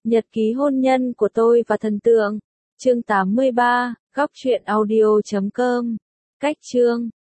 Nhật ký hôn nhân của tôi và thần tượng. Chương 83, góc truyện audio.com. Cách chương